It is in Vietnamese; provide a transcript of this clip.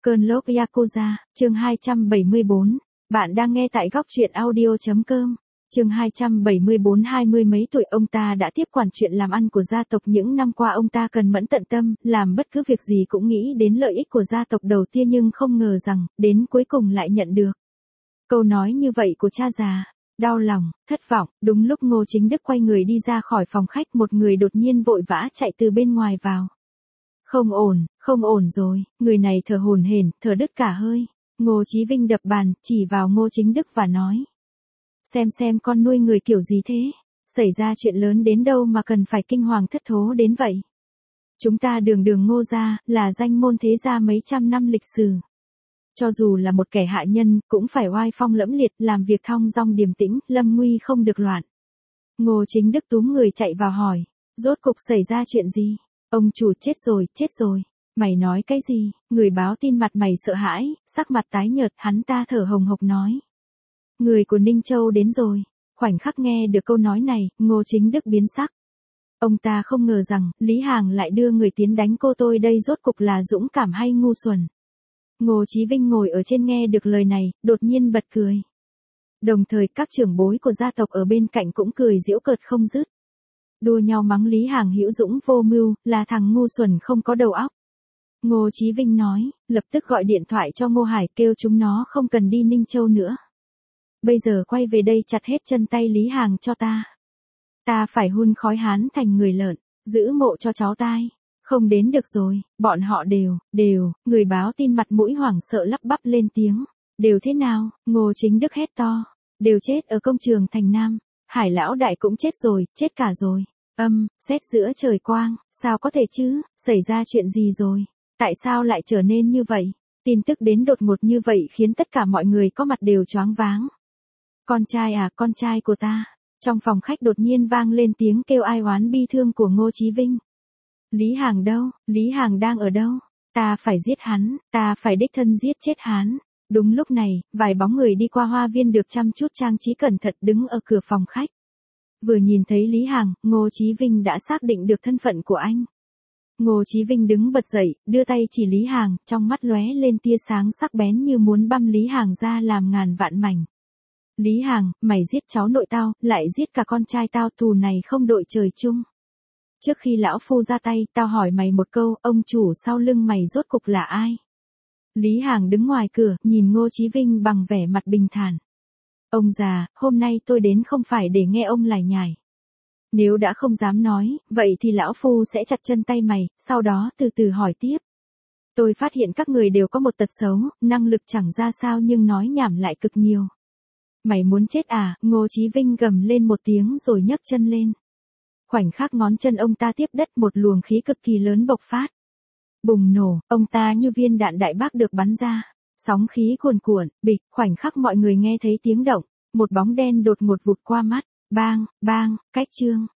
Cơn lốc Yakuza, chương 274. Bạn đang nghe tại góc truyện audio.com. Chương 274. 20 mấy tuổi ông ta đã tiếp quản chuyện làm ăn của gia tộc. Những năm qua ông ta cần mẫn tận tâm, làm bất cứ việc gì cũng nghĩ đến lợi ích của gia tộc đầu tiên, nhưng không ngờ rằng, đến cuối cùng lại nhận được câu nói như vậy của cha già. Đau lòng, thất vọng. Đúng lúc Ngô Chính Đức quay người đi ra khỏi phòng khách, một người đột nhiên vội vã chạy từ bên ngoài vào. Không ổn rồi, người này thở hổn hển, thở đứt cả hơi. Ngô Chí Vinh đập bàn, chỉ vào Ngô Chính Đức và nói. Xem con nuôi người kiểu gì thế? Xảy ra chuyện lớn đến đâu mà cần phải kinh hoàng thất thố đến vậy? Chúng ta đường Ngô gia, là danh môn thế gia mấy trăm năm lịch sử. Cho dù là một kẻ hạ nhân, cũng phải oai phong lẫm liệt, làm việc thong dong điềm tĩnh, lâm nguy không được loạn. Ngô Chính Đức túm người chạy vào hỏi. Rốt cục xảy ra chuyện gì? Ông chủ chết rồi. Mày nói cái gì? Người báo tin mặt mày sợ hãi, sắc mặt tái nhợt, hắn ta thở hồng hộc nói. Người của Ninh Châu đến rồi. Khoảnh khắc nghe được câu nói này, Ngô Chính Đức biến sắc. Ông ta không ngờ rằng, Lý Hàng lại đưa người tiến đánh cô. Tôi đây rốt cục là dũng cảm hay ngu xuẩn? Ngô Chí Vinh ngồi ở trên nghe được lời này, đột nhiên bật cười. Đồng thời các trưởng bối của gia tộc ở bên cạnh cũng cười giễu cợt không dứt. Đua nhau mắng Lý Hàng hữu dũng vô mưu, là thằng ngu xuẩn không có đầu óc. Ngô Chí Vinh nói, lập tức gọi điện thoại cho Ngô Hải, kêu chúng nó không cần đi Ninh Châu nữa. Bây giờ quay về đây chặt hết chân tay Lý Hàng cho ta. Ta phải hun khói hắn thành người lợn, giữ mộ cho cháu tai. Không đến được rồi, bọn họ đều, người báo tin mặt mũi hoảng sợ lắp bắp lên tiếng. Đều thế nào? Ngô Chính Đức hét to. Đều chết ở công trường thành Nam. Hải lão đại cũng chết rồi, chết cả rồi. Xét giữa trời quang, sao có thể chứ, xảy ra chuyện gì rồi? Tại sao lại trở nên như vậy? Tin tức đến đột ngột như vậy khiến tất cả mọi người có mặt đều choáng váng. Con trai à, con trai của ta. Trong phòng khách đột nhiên vang lên tiếng kêu ai oán bi thương của Ngô Chí Vinh. Lý Hàng đâu? Lý Hàng đang ở đâu? Ta phải giết hắn, ta phải đích thân giết chết hắn. Đúng lúc này, vài bóng người đi qua hoa viên được chăm chút trang trí cẩn thận đứng ở cửa phòng khách. Vừa nhìn thấy Lý Hàng, Ngô Chí Vinh đã xác định được thân phận của anh. Ngô Chí Vinh đứng bật dậy, đưa tay chỉ Lý Hàng, trong mắt lóe lên tia sáng sắc bén như muốn băm Lý Hàng ra làm ngàn vạn mảnh. Lý Hàng, mày giết cháu nội tao, lại giết cả con trai tao, thù này không đội trời chung. Trước khi lão phu ra tay, tao hỏi mày một câu, ông chủ sau lưng mày rốt cục là ai? Lý Hàng đứng ngoài cửa, nhìn Ngô Chí Vinh bằng vẻ mặt bình thản. Ông già, hôm nay tôi đến không phải để nghe ông lải nhải. Nếu đã không dám nói, vậy thì lão phu sẽ chặt chân tay mày, sau đó từ từ hỏi tiếp. Tôi phát hiện các người đều có một tật xấu, năng lực chẳng ra sao nhưng nói nhảm lại cực nhiều. Mày muốn chết à? Ngô Chí Vinh gầm lên một tiếng rồi nhấc chân lên. Khoảnh khắc ngón chân ông ta tiếp đất, một luồng khí cực kỳ lớn bộc phát. Bùng nổ, ông ta như viên đạn đại bác được bắn ra. Sóng khí cuồn cuộn, bịch, khoảnh khắc mọi người nghe thấy tiếng động. Một bóng đen đột ngột vụt qua mắt. Bang, cách chương.